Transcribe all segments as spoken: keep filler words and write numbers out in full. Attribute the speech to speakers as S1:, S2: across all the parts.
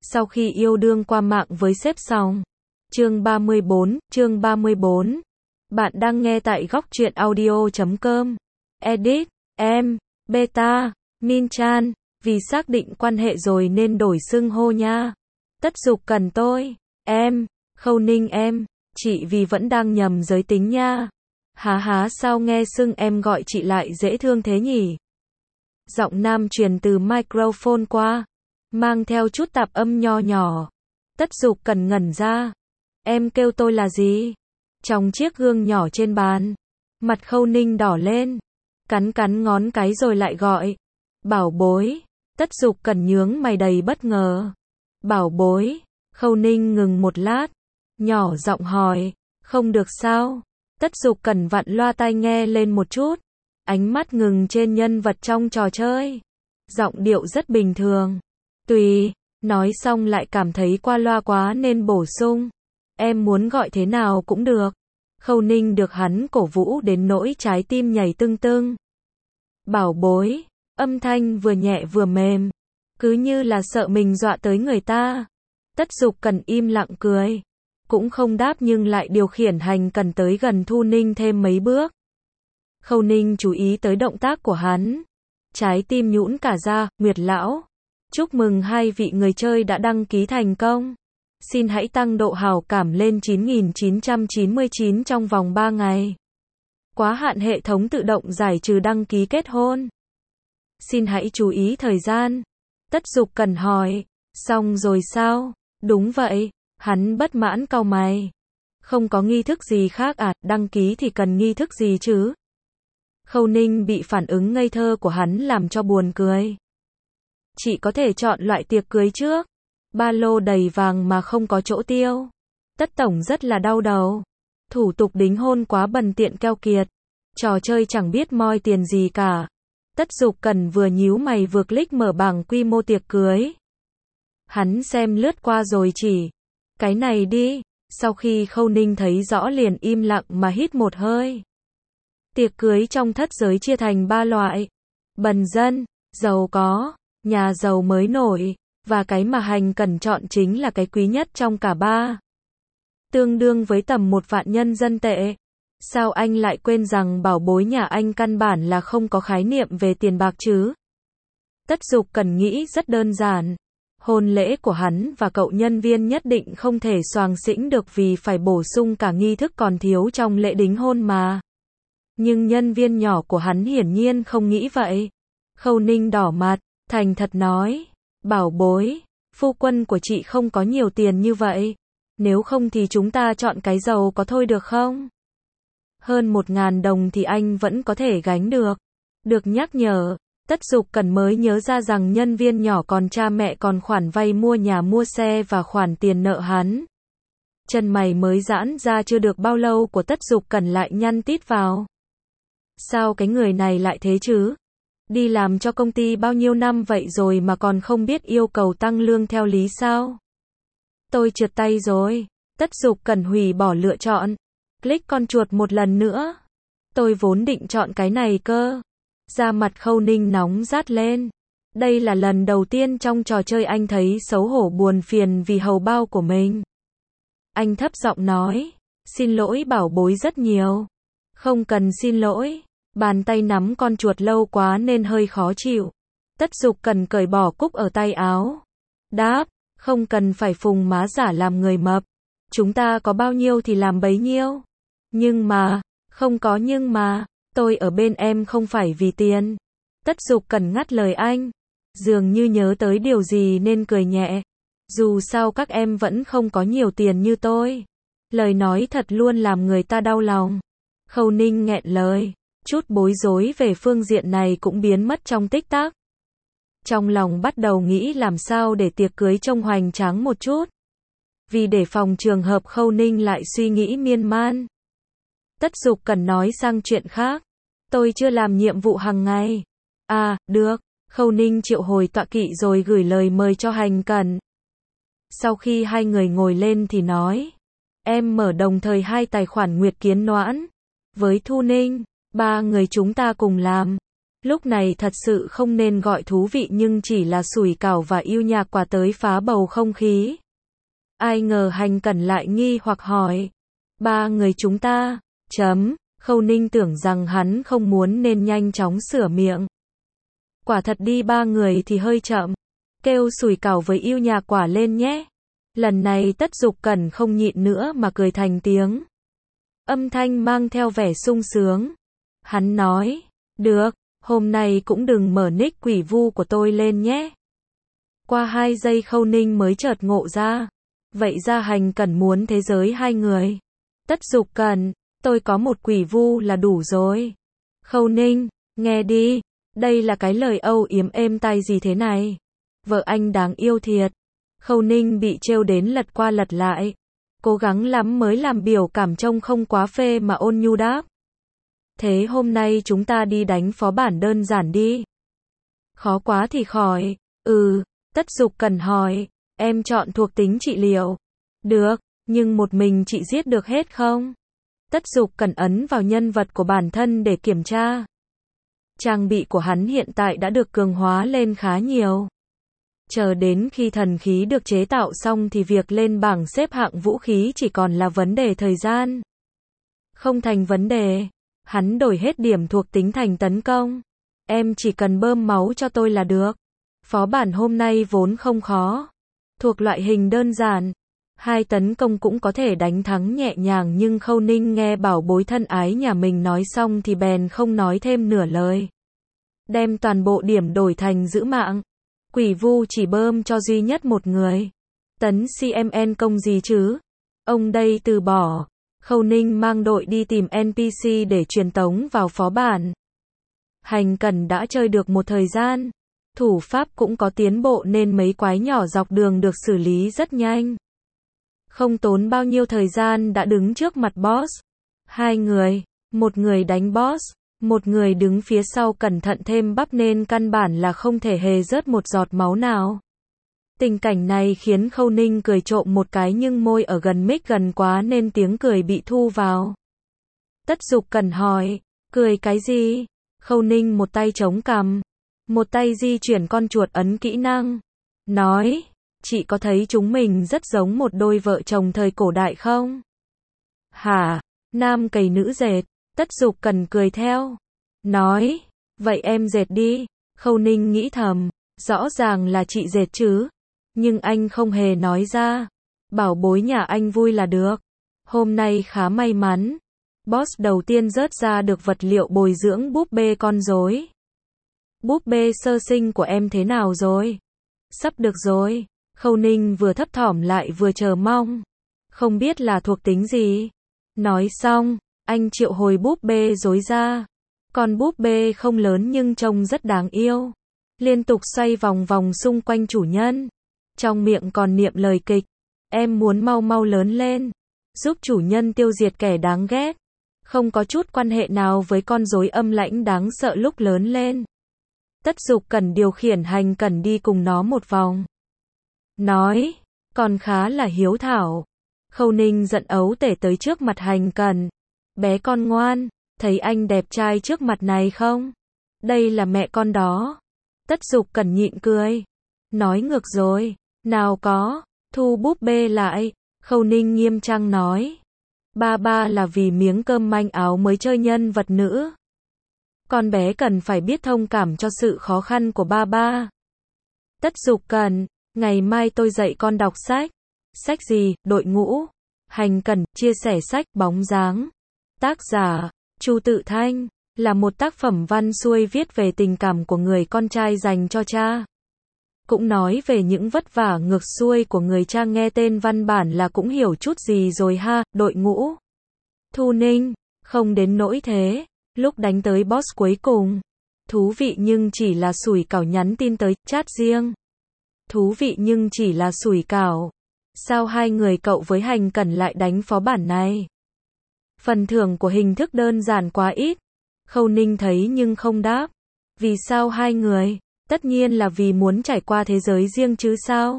S1: Sau khi yêu đương qua mạng với sếp xong. Chương ba mươi bốn, chương ba mươi bốn. Bạn đang nghe tại góc truyện audio chấm com. Edit, em, beta, Min-chan, vì xác định quan hệ rồi nên đổi xưng hô nha. Tất Dục cần tôi, em, Khâu Ninh em, chị vì vẫn đang nhầm giới tính nha. Há há sao nghe xưng em gọi chị lại dễ thương thế nhỉ? Giọng nam truyền từ microphone qua, mang theo chút tạp âm nho nhỏ. Tất Dục cần ngẩn ra. Em kêu tôi là gì? Trong chiếc gương nhỏ trên bàn, mặt Khâu Ninh đỏ lên, cắn cắn ngón cái rồi lại gọi. Bảo bối. Tất Dục cần nhướng mày đầy bất ngờ. Bảo bối. Khâu Ninh ngừng một lát, nhỏ giọng hỏi. Không được sao? Tất Dục cần vặn loa tai nghe lên một chút, ánh mắt ngừng trên nhân vật trong trò chơi. Giọng điệu rất bình thường. Tùy. Nói xong lại cảm thấy qua loa quá nên bổ sung. Em muốn gọi thế nào cũng được. Khâu Ninh được hắn cổ vũ đến nỗi trái tim nhảy tưng tưng. Bảo bối. Âm thanh vừa nhẹ vừa mềm, cứ như là sợ mình dọa tới người ta. Tất Dục cần im lặng cười, cũng không đáp nhưng lại điều khiển hành cần tới gần Thu Ninh thêm mấy bước. Khâu Ninh chú ý tới động tác của hắn, trái tim nhũn cả ra. Nguyệt lão, chúc mừng hai vị người chơi đã đăng ký thành công. Xin hãy tăng độ hảo cảm lên chín nghìn chín trăm chín mươi chín trong vòng ba ngày. Quá hạn hệ thống tự động giải trừ đăng ký kết hôn. Xin hãy chú ý thời gian. Tất Dục cần hỏi. Xong rồi sao? Đúng vậy. Hắn bất mãn cau mày. Không có nghi thức gì khác à? Đăng ký thì cần nghi thức gì chứ? Khâu Ninh bị phản ứng ngây thơ của hắn làm cho buồn cười. Chị có thể chọn loại tiệc cưới trước. Ba lô đầy vàng mà không có chỗ tiêu. Tất tổng rất là đau đầu. Thủ tục đính hôn quá bần tiện keo kiệt. Trò chơi chẳng biết moi tiền gì cả. Tất Dục cần vừa nhíu mày vừa click mở bảng quy mô tiệc cưới. Hắn xem lướt qua rồi chỉ. Cái này đi. Sau khi Khâu Ninh thấy rõ liền im lặng mà hít một hơi. Tiệc cưới trong thất giới chia thành ba loại. Bần dân, giàu có, nhà giàu mới nổi, và cái mà hành cần chọn chính là cái quý nhất trong cả ba. Tương đương với tầm một vạn nhân dân tệ. Sao anh lại quên rằng bảo bối nhà anh căn bản là không có khái niệm về tiền bạc chứ? Tất Dục cần nghĩ rất đơn giản. Hôn lễ của hắn và cậu nhân viên nhất định không thể xoàng xĩnh được vì phải bổ sung cả nghi thức còn thiếu trong lễ đính hôn mà. Nhưng nhân viên nhỏ của hắn hiển nhiên không nghĩ vậy. Khâu Ninh đỏ mặt, thành thật nói. Bảo bối, phu quân của chị không có nhiều tiền như vậy. Nếu không thì chúng ta chọn cái giàu có thôi được không? Hơn một ngàn đồng thì anh vẫn có thể gánh được. Được nhắc nhở, Tất Dục cần mới nhớ ra rằng nhân viên nhỏ còn cha mẹ còn khoản vay mua nhà mua xe và khoản tiền nợ hắn. Chân mày mới giãn ra chưa được bao lâu của Tất Dục cần lại nhăn tít vào. Sao cái người này lại thế chứ? Đi làm cho công ty bao nhiêu năm vậy rồi mà còn không biết yêu cầu tăng lương theo lý sao? Tôi trượt tay rồi. Tất Dục cần hủy bỏ lựa chọn. Click con chuột một lần nữa. Tôi vốn định chọn cái này cơ. Da mặt Khâu Ninh nóng rát lên. Đây là lần đầu tiên trong trò chơi anh thấy xấu hổ buồn phiền vì hầu bao của mình. Anh thấp giọng nói. Xin lỗi bảo bối rất nhiều. Không cần xin lỗi. Bàn tay nắm con chuột lâu quá nên hơi khó chịu. Tất Dục cần cởi bỏ cúc ở tay áo. Đáp. Không cần phải phùng má giả làm người mập. Chúng ta có bao nhiêu thì làm bấy nhiêu. Nhưng mà, không có nhưng mà, tôi ở bên em không phải vì tiền. Tất Dục cần ngắt lời anh. Dường như nhớ tới điều gì nên cười nhẹ. Dù sao các em vẫn không có nhiều tiền như tôi. Lời nói thật luôn làm người ta đau lòng. Khâu Ninh nghẹn lời. Chút bối rối về phương diện này cũng biến mất trong tích tắc. Trong lòng bắt đầu nghĩ làm sao để tiệc cưới trông hoành tráng một chút. Vì để phòng trường hợp Khâu Ninh lại suy nghĩ miên man. Tất Dục cần nói sang chuyện khác. Tôi chưa làm nhiệm vụ hàng ngày. À, được. Khâu Ninh triệu hồi tọa kỵ rồi gửi lời mời cho hành cần. Sau khi hai người ngồi lên thì nói. Em mở đồng thời hai tài khoản Nguyệt Kiến Noãn. Với Thu Ninh, ba người chúng ta cùng làm. Lúc này thật sự không nên gọi thú vị nhưng chỉ là sủi cảo và yêu nhạc quả tới phá bầu không khí. Ai ngờ Hành Cẩn lại nghi hoặc hỏi. Ba người chúng ta, chấm, Khâu Ninh tưởng rằng hắn không muốn nên nhanh chóng sửa miệng. Quả thật đi ba người thì hơi chậm. Kêu sủi cảo với yêu nhạc quả lên nhé. Lần này Tất Dục Cẩn không nhịn nữa mà cười thành tiếng. Âm thanh mang theo vẻ sung sướng. Hắn nói, được, hôm nay cũng đừng mở nick quỷ vu của tôi lên nhé. Qua hai giây Khâu Ninh mới chợt ngộ ra. Vậy ra Hành Cẩn muốn thế giới hai người. Tất Dục Cẩn, tôi có một quỷ vu là đủ rồi. Khâu Ninh, nghe đi, đây là cái lời âu yếm êm tai gì thế này? Vợ anh đáng yêu thiệt. Khâu Ninh bị trêu đến lật qua lật lại. Cố gắng lắm mới làm biểu cảm trông không quá phê mà ôn nhu đáp. Thế hôm nay chúng ta đi đánh phó bản đơn giản đi. Khó quá thì khỏi. Ừ, Tất Dục Cẩn hỏi. Em chọn thuộc tính trị liệu. Được, nhưng một mình chị giết được hết không? Tất Dục Cẩn ấn vào nhân vật của bản thân để kiểm tra. Trang bị của hắn hiện tại đã được cường hóa lên khá nhiều. Chờ đến khi thần khí được chế tạo xong thì việc lên bảng xếp hạng vũ khí chỉ còn là vấn đề thời gian. Không thành vấn đề. Hắn đổi hết điểm thuộc tính thành tấn công. Em chỉ cần bơm máu cho tôi là được. Phó bản hôm nay vốn không khó. Thuộc loại hình đơn giản. Hai tấn công cũng có thể đánh thắng nhẹ nhàng nhưng Khâu Ninh nghe bảo bối thân ái nhà mình nói xong thì bèn không nói thêm nửa lời. Đem toàn bộ điểm đổi thành giữ mạng. Quỷ vu chỉ bơm cho duy nhất một người. Tấn xê em en công gì chứ? Ông đây từ bỏ. Khâu Ninh mang đội đi tìm en pê xê để truyền tống vào phó bản. Hành Cẩn đã chơi được một thời gian. Thủ pháp cũng có tiến bộ nên mấy quái nhỏ dọc đường được xử lý rất nhanh. Không tốn bao nhiêu thời gian đã đứng trước mặt boss. Hai người, một người đánh boss, một người đứng phía sau cẩn thận thêm bắp nên căn bản là không thể hề rớt một giọt máu nào. Tình cảnh này khiến Khâu Ninh cười trộm một cái nhưng môi ở gần mic gần quá nên tiếng cười bị thu vào. Tất Dục Cẩn hỏi, cười cái gì? Khâu Ninh một tay chống cằm, một tay di chuyển con chuột ấn kỹ năng. Nói, chị có thấy chúng mình rất giống một đôi vợ chồng thời cổ đại không? Hả? Nam cày nữ dệt. Tất Dục Cẩn cười theo. Nói, vậy em dệt đi. Khâu Ninh nghĩ thầm, rõ ràng là chị dệt chứ. Nhưng anh không hề nói ra. Bảo bối nhà anh vui là được. Hôm nay khá may mắn. Boss đầu tiên rớt ra được vật liệu bồi dưỡng búp bê con rối. Búp bê sơ sinh của em thế nào rồi? Sắp được rồi. Khâu Ninh vừa thấp thỏm lại vừa chờ mong. Không biết là thuộc tính gì. Nói xong, anh triệu hồi búp bê rối ra. Con búp bê không lớn nhưng trông rất đáng yêu. Liên tục xoay vòng vòng xung quanh chủ nhân. Trong miệng còn niệm lời kịch. Em muốn mau mau lớn lên. Giúp chủ nhân tiêu diệt kẻ đáng ghét. Không có chút quan hệ nào với con rối âm lãnh đáng sợ lúc lớn lên. Tất Dục Cẩn điều khiển Hành Cẩn đi cùng nó một vòng. Nói, còn khá là hiếu thảo. Khâu Ninh giận ấu tể tới trước mặt Hành Cẩn. Bé con ngoan, thấy anh đẹp trai trước mặt này không? Đây là mẹ con đó. Tất Dục Cẩn nhịn cười. Nói ngược rồi, nào có, thu búp bê lại. Khâu Ninh nghiêm trang nói. Ba ba là vì miếng cơm manh áo mới chơi nhân vật nữ. Con bé cần phải biết thông cảm cho sự khó khăn của ba ba. Tất Dục Cẩn, ngày mai tôi dạy con đọc sách. Sách gì? Đội ngũ. Hành Cẩn, chia sẻ sách Bóng dáng. Tác giả, Chu Tự Thanh, là một tác phẩm văn xuôi viết về tình cảm của người con trai dành cho cha. Cũng nói về những vất vả ngược xuôi của người cha, nghe tên văn bản là cũng hiểu chút gì rồi ha. Đội ngũ. Thu Ninh, không đến nỗi thế. Lúc đánh tới boss cuối cùng. Thú vị nhưng chỉ là sủi cảo nhắn tin tới chat riêng. Thú vị nhưng chỉ là sủi cảo. Sao hai người cậu với Hành Cẩn lại đánh phó bản này? Phần thưởng của hình thức đơn giản quá ít. Khâu Ninh thấy nhưng không đáp. Vì sao hai người? Tất nhiên là vì muốn trải qua thế giới riêng chứ sao?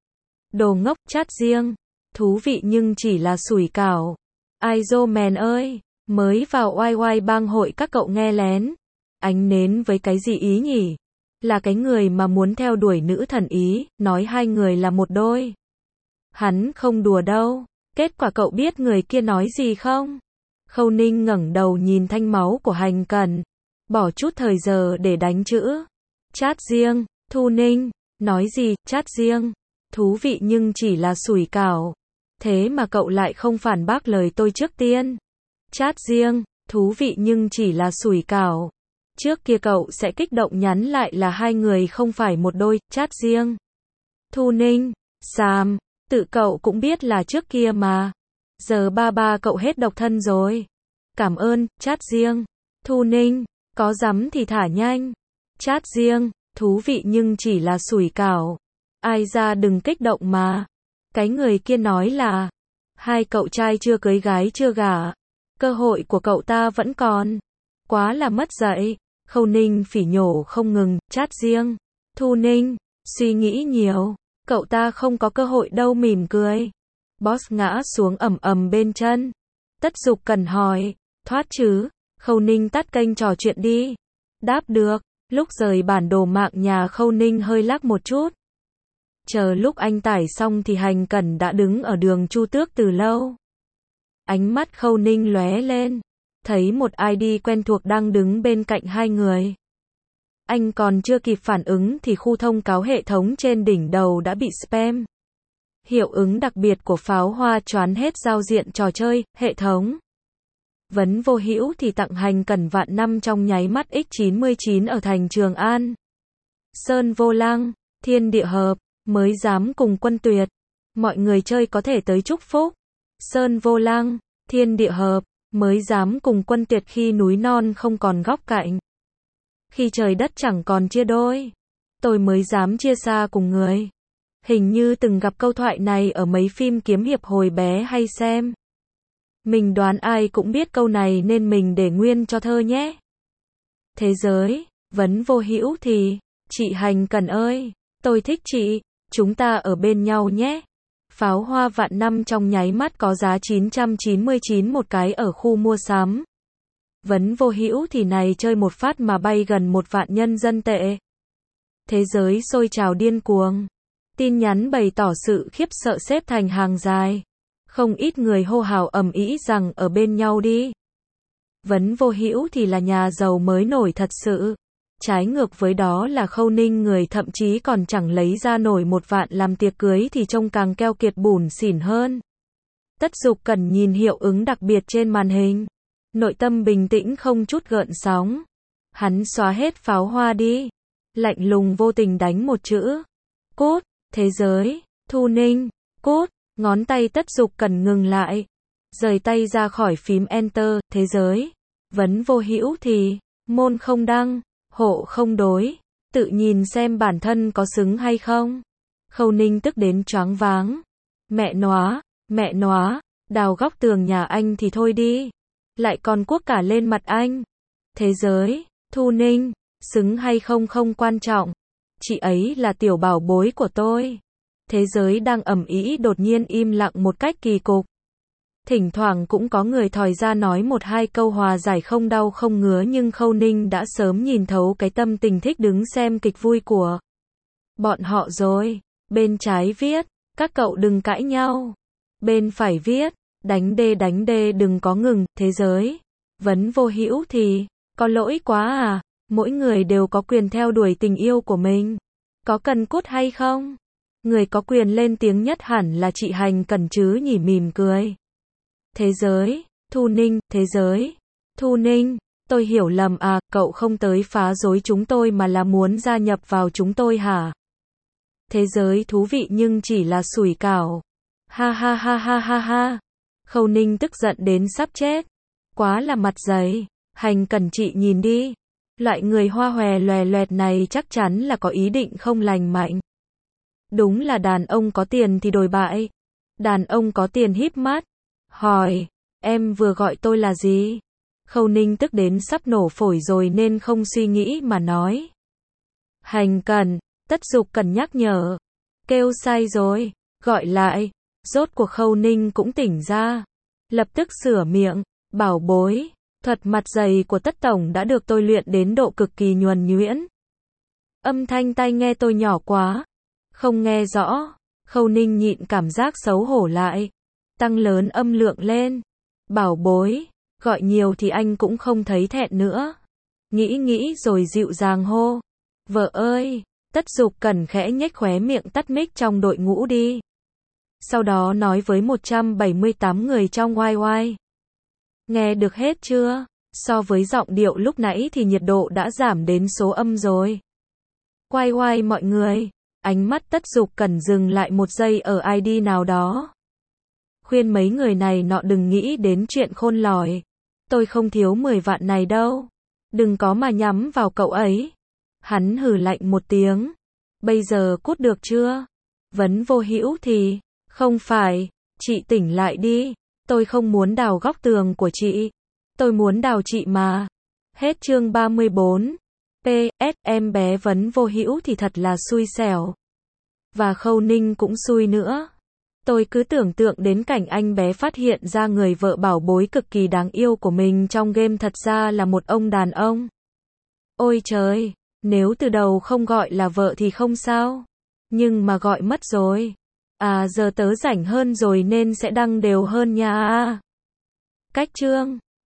S1: Đồ ngốc, chat riêng. Thú vị nhưng chỉ là sủi cảo. Ai dô mèn ơi, mới vào oai oai bang hội các cậu nghe lén. Ánh nến với cái gì ý nhỉ? Là cái người mà muốn theo đuổi nữ thần ý, nói hai người là một đôi. Hắn không đùa đâu. Kết quả cậu biết người kia nói gì không? Khâu Ninh ngẩng đầu nhìn thanh máu của Hành Cẩn. Bỏ chút thời giờ để đánh chữ. Chat riêng. Thu Ninh. Nói gì, chat riêng. Thú vị nhưng chỉ là sủi cảo. Thế mà cậu lại không phản bác lời tôi trước tiên. Chat riêng. Thú vị nhưng chỉ là sủi cảo. Trước kia cậu sẽ kích động nhắn lại là hai người không phải một đôi, chat riêng. Thu Ninh. Xàm. Tự cậu cũng biết là trước kia mà. Giờ ba ba cậu hết độc thân rồi. Cảm ơn, chat riêng. Thu Ninh. Có dám thì thả nhanh. Chat riêng. Thú vị nhưng chỉ là sủi cảo. Ai ra đừng kích động mà. Cái người kia nói là hai cậu trai chưa cưới gái chưa gả. Cơ hội của cậu ta vẫn còn. Quá là mất dạy. Khâu Ninh phỉ nhổ không ngừng, chat riêng. Thu Ninh. Suy nghĩ nhiều. Cậu ta không có cơ hội đâu mỉm cười. Boss ngã xuống ầm ầm bên chân. Tất Dục cần hỏi. Thoát chứ? Khâu Ninh tắt kênh trò chuyện đi. Đáp được. Lúc rời bản đồ mạng nhà Khâu Ninh hơi lắc một chút. Chờ lúc anh tải xong thì Hành Cẩn đã đứng ở đường Chu Tước từ lâu. Ánh mắt Khâu Ninh lóe lên. Thấy một i đê quen thuộc đang đứng bên cạnh hai người. Anh còn chưa kịp phản ứng thì khu thông cáo hệ thống trên đỉnh đầu đã bị spam. Hiệu ứng đặc biệt của pháo hoa choán hết giao diện trò chơi, hệ thống. Vấn Vô Hữu thì tặng Hành Cẩn vạn năm trong nháy mắt x chín mươi chín ở thành Trường An. Sơn Vô Lăng, Thiên Địa Hợp, mới dám cùng Quân Tuyệt. Mọi người chơi có thể tới chúc phúc. Sơn Vô Lăng, Thiên Địa Hợp, mới dám cùng Quân Tuyệt khi núi non không còn góc cạnh. Khi trời đất chẳng còn chia đôi. Tôi mới dám chia xa cùng người. Hình như từng gặp câu thoại này ở mấy phim kiếm hiệp hồi bé hay xem. Mình đoán ai cũng biết câu này nên mình để nguyên cho thơ nhé. Thế giới, Vấn Vô Hữu thì, chị Hành Cẩn ơi, tôi thích chị, chúng ta ở bên nhau nhé. Pháo hoa vạn năm trong nháy mắt có giá chín trăm chín mươi chín một cái ở khu mua sắm. Vấn Vô Hữu thì này chơi một phát mà bay gần một vạn nhân dân tệ. Thế giới sôi trào điên cuồng. Tin nhắn bày tỏ sự khiếp sợ xếp thành hàng dài. Không ít người hô hào ầm ĩ rằng ở bên nhau đi. Vấn Vô Hữu thì là nhà giàu mới nổi thật sự. Trái ngược với đó là Khâu Ninh người thậm chí còn chẳng lấy ra nổi một vạn làm tiệc cưới thì trông càng keo kiệt bủn xỉn hơn. Tất Dục cần nhìn hiệu ứng đặc biệt trên màn hình. Nội tâm bình tĩnh không chút gợn sóng. Hắn xóa hết pháo hoa đi. Lạnh lùng vô tình đánh một chữ. Cốt, thế giới, Thu Ninh, cốt, ngón tay Tất Dục cần ngừng lại. Rời tay ra khỏi phím Enter, thế giới. Vấn Vô Hữu thì, môn không đăng, hộ không đối. Tự nhìn xem bản thân có xứng hay không. Khâu Ninh tức đến choáng váng. Mẹ nóa, mẹ nóa, đào góc tường nhà anh thì thôi đi. Lại còn cuốc cả lên mặt anh. Thế giới, Thu Ninh, xứng hay không không quan trọng. Chị ấy là tiểu bảo bối của tôi. Thế giới đang ầm ĩ đột nhiên im lặng một cách kỳ cục. Thỉnh thoảng cũng có người thòi ra nói một hai câu hòa giải không đau không ngứa nhưng Khâu Ninh đã sớm nhìn thấu cái tâm tình thích đứng xem kịch vui của bọn họ rồi. Bên trái viết, các cậu đừng cãi nhau. Bên phải viết, đánh đê đánh đê đừng có ngừng, thế giới. Vấn Vô Hữu thì, có lỗi quá à, mỗi người đều có quyền theo đuổi tình yêu của mình. Có cần cút hay không? Người có quyền lên tiếng nhất hẳn là chị Hành Cẩn chứ nhỉ, mỉm cười. Thế giới, Thu Ninh, thế giới. Thu Ninh, tôi hiểu lầm à, cậu không tới phá rối chúng tôi mà là muốn gia nhập vào chúng tôi hả? Thế giới thú vị nhưng chỉ là sủi cảo. Ha ha ha ha ha ha. Khâu Ninh tức giận đến sắp chết. Quá là mặt dày. Hành Cẩn chị nhìn đi. Loại người hoa hòe loè loẹt này chắc chắn là có ý định không lành mạnh. Đúng là đàn ông có tiền thì đồi bại. Đàn ông có tiền híp mắt. Hỏi, em vừa gọi tôi là gì? Khâu Ninh tức đến sắp nổ phổi rồi nên không suy nghĩ mà nói. Hành Cẩn, Tất Dục cần nhắc nhở. Kêu sai rồi, gọi lại. Rốt cuộc Khâu Ninh cũng tỉnh ra. Lập tức sửa miệng, bảo bối, Thuật mặt dày của Tất Tổng đã được tôi luyện đến độ cực kỳ nhuần nhuyễn. Âm thanh tai nghe tôi nhỏ quá, không nghe rõ. Khâu Ninh nhịn cảm giác xấu hổ lại, tăng lớn âm lượng lên. Bảo bối, gọi nhiều thì anh cũng không thấy thẹn nữa. Nghĩ nghĩ rồi dịu dàng hô. Vợ ơi, Tất Dục Cẩn khẽ nhếch khóe miệng tắt mic trong đội ngũ đi. Sau đó nói với một trăm bảy mươi tám người trong Y Y. Nghe được hết chưa? So với giọng điệu lúc nãy thì nhiệt độ đã giảm đến số âm rồi. Quay quay mọi người. Ánh mắt Tất Dục Cẩn dừng lại một giây ở I D nào đó. Khuyên mấy người này nọ đừng nghĩ đến chuyện khôn lỏi. Tôi không thiếu mười vạn này đâu. Đừng có mà nhắm vào cậu ấy. Hắn hừ lạnh một tiếng. Bây giờ cút được chưa? Vấn Vô Hữu thì, không phải, chị tỉnh lại đi. Tôi không muốn đào góc tường của chị. Tôi muốn đào chị mà. Hết chương ba mươi bốn. pê ét em bé Vấn Vô Hữu thì thật là xui xẻo. Và Khâu Ninh cũng xui nữa. Tôi cứ tưởng tượng đến cảnh anh bé phát hiện ra người vợ bảo bối cực kỳ đáng yêu của mình trong game thật ra là một ông đàn ông. Ôi trời, nếu từ đầu không gọi là vợ thì không sao. Nhưng mà gọi mất rồi. À giờ tớ rảnh hơn rồi nên sẽ đăng đều hơn nha. Cách chương